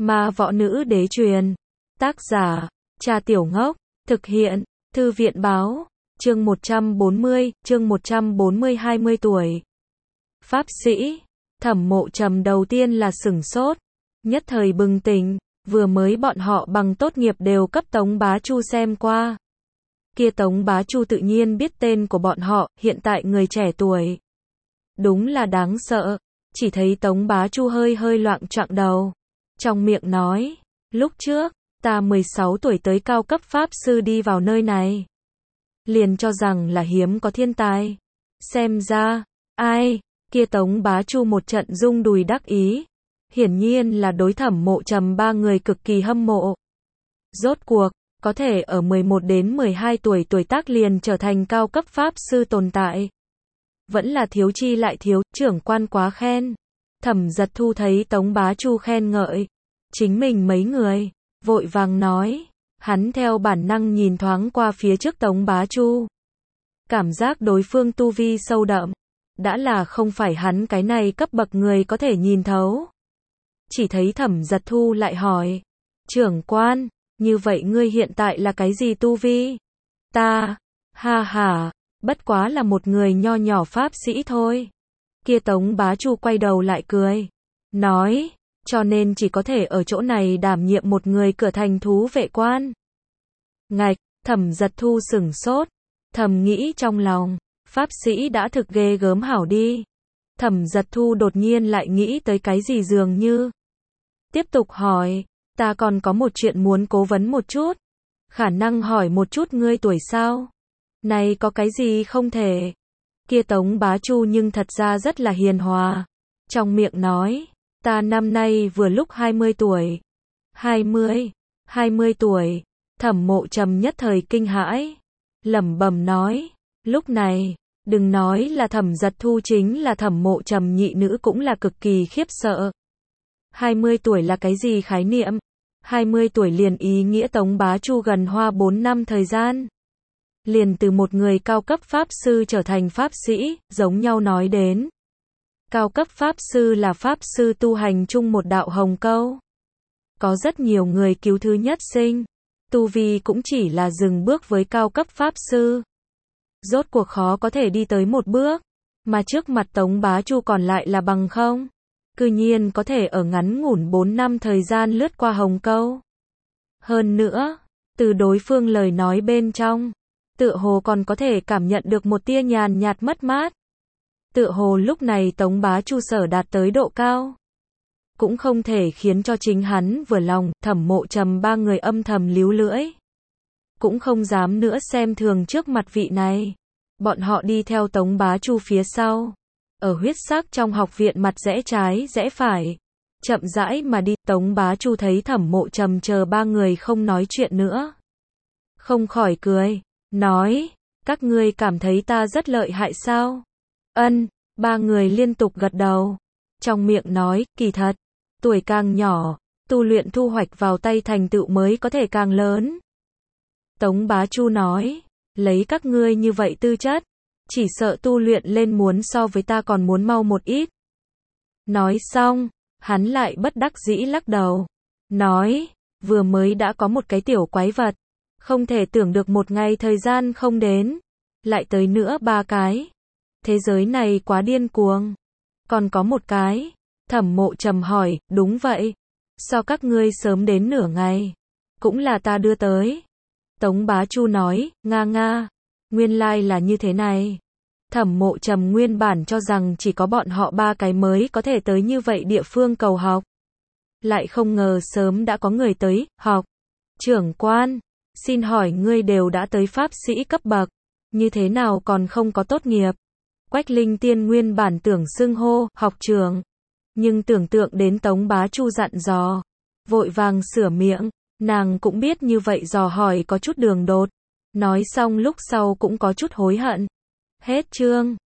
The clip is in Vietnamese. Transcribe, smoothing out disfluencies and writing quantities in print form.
Ma Võ Nữ Đế truyền. Tác giả, Cha Tiểu Ngốc. Thực hiện, Thư viện Báo. Chương 140, chương 140 20 tuổi. Pháp sĩ. Thẩm Mộ Trầm đầu tiên là sửng sốt, nhất thời bừng tỉnh, vừa mới bọn họ bằng tốt nghiệp đều cấp Tống Bá Chu xem qua. Kia Tống Bá Chu tự nhiên biết tên của bọn họ, hiện tại người trẻ tuổi. Đúng là đáng sợ, chỉ thấy Tống Bá Chu hơi hơi loạng choạng đầu. Trong miệng nói, lúc trước, ta 16 tuổi tới cao cấp pháp sư đi vào nơi này. Liền cho rằng là hiếm có thiên tài. Xem ra, ai, kia Tống Bá Chu một trận rung đùi đắc ý. Hiển nhiên là đối Thẩm Mộ Trầm ba người cực kỳ hâm mộ. Rốt cuộc, có thể ở 11 đến 12 tuổi tuổi tác liền trở thành cao cấp pháp sư tồn tại. Vẫn là thiếu chi lại thiếu, trưởng quan quá khen. Thẩm Giật Thu thấy Tống Bá Chu khen ngợi chính mình mấy người, vội vàng nói. Hắn theo bản năng nhìn thoáng qua phía trước Tống Bá Chu. Cảm giác đối phương tu vi sâu đậm, đã là không phải hắn cái này cấp bậc người có thể nhìn thấu. Chỉ thấy Thẩm Giật Thu lại hỏi, trưởng quan, như vậy ngươi hiện tại là cái gì tu vi? Ta, ha ha, bất quá là một người nho nhỏ pháp sĩ thôi. Kia Tống Bá Chu quay đầu lại cười, nói, cho nên chỉ có thể ở chỗ này đảm nhiệm một người cửa thành thú vệ quan. Ngạch, Thẩm Giật Thu sửng sốt, thầm nghĩ trong lòng, pháp sĩ đã thực ghê gớm hảo đi. Thẩm Giật Thu đột nhiên lại nghĩ tới cái gì dường như. Tiếp tục hỏi, ta còn có một chuyện muốn cố vấn một chút. Khả năng hỏi một chút ngươi tuổi sao? Này có cái gì không thể? Kia Tống Bá Chu nhưng thật ra rất là hiền hòa. Trong miệng nói, ta năm nay vừa lúc 20 tuổi. 20 tuổi. Thẩm Mộ Trầm nhất thời kinh hãi. Lẩm bẩm nói, lúc này, đừng nói là Thẩm Giật Thu, chính là Thẩm Mộ Trầm nhị nữ cũng là cực kỳ khiếp sợ. 20 tuổi là cái gì khái niệm? 20 tuổi liền ý nghĩa Tống Bá Chu gần hoa 4 năm thời gian. Liền từ một người cao cấp pháp sư trở thành pháp sĩ, giống nhau nói đến. Cao cấp pháp sư là pháp sư tu hành chung một đạo hồng câu. Có rất nhiều người cứu thứ nhất sinh. Tu vi cũng chỉ là dừng bước với cao cấp pháp sư. Rốt cuộc khó có thể đi tới một bước. Mà trước mặt Tống Bá Chu còn lại là bằng không. Cư nhiên có thể ở ngắn ngủn 4 năm thời gian lướt qua hồng câu. Hơn nữa, từ đối phương lời nói bên trong, tựa hồ còn có thể cảm nhận được một tia nhàn nhạt mất mát. Tựa hồ lúc này Tống Bá Chu sở đạt tới độ cao, cũng không thể khiến cho chính hắn vừa lòng. Thẩm Mộ Trầm ba người âm thầm líu lưỡi, cũng không dám nữa xem thường trước mặt vị này. Bọn họ đi theo Tống Bá Chu phía sau, ở huyết sắc trong học viện mặt rẽ trái rẽ phải, chậm rãi mà đi. Tống Bá Chu thấy Thẩm Mộ Trầm chờ ba người không nói chuyện nữa, không khỏi cười, nói, các ngươi cảm thấy ta rất lợi hại sao? Ân, ba người liên tục gật đầu, trong miệng nói, kỳ thật, tuổi càng nhỏ, tu luyện thu hoạch vào tay thành tựu mới có thể càng lớn. Tống Bá Chu nói, lấy các ngươi như vậy tư chất, chỉ sợ tu luyện lên muốn so với ta còn muốn mau một ít. Nói xong, hắn lại bất đắc dĩ lắc đầu, nói, vừa mới đã có một cái tiểu quái vật, không thể tưởng được một ngày thời gian không đến, lại tới nữa 3 cái. Thế giới này quá điên cuồng. Còn có một cái. Thẩm Mộ Trầm hỏi, đúng vậy. Sao các ngươi sớm đến nửa ngày? Cũng là ta đưa tới. Tống Bá Chu nói, nga, nguyên lai là như thế này. Thẩm Mộ Trầm nguyên bản cho rằng chỉ có bọn họ 3 cái mới có thể tới như vậy địa phương cầu học. Lại không ngờ sớm đã có người tới, học. Trưởng quan, xin hỏi ngươi đều đã tới pháp sĩ cấp bậc, như thế nào còn không có tốt nghiệp? Quách Linh Tiên nguyên bản tưởng xưng hô, học trưởng. Nhưng tưởng tượng đến Tống Bá Chu dặn dò, vội vàng sửa miệng, nàng cũng biết như vậy dò hỏi có chút đường đột. Nói xong lúc sau cũng có chút hối hận. Hết chương.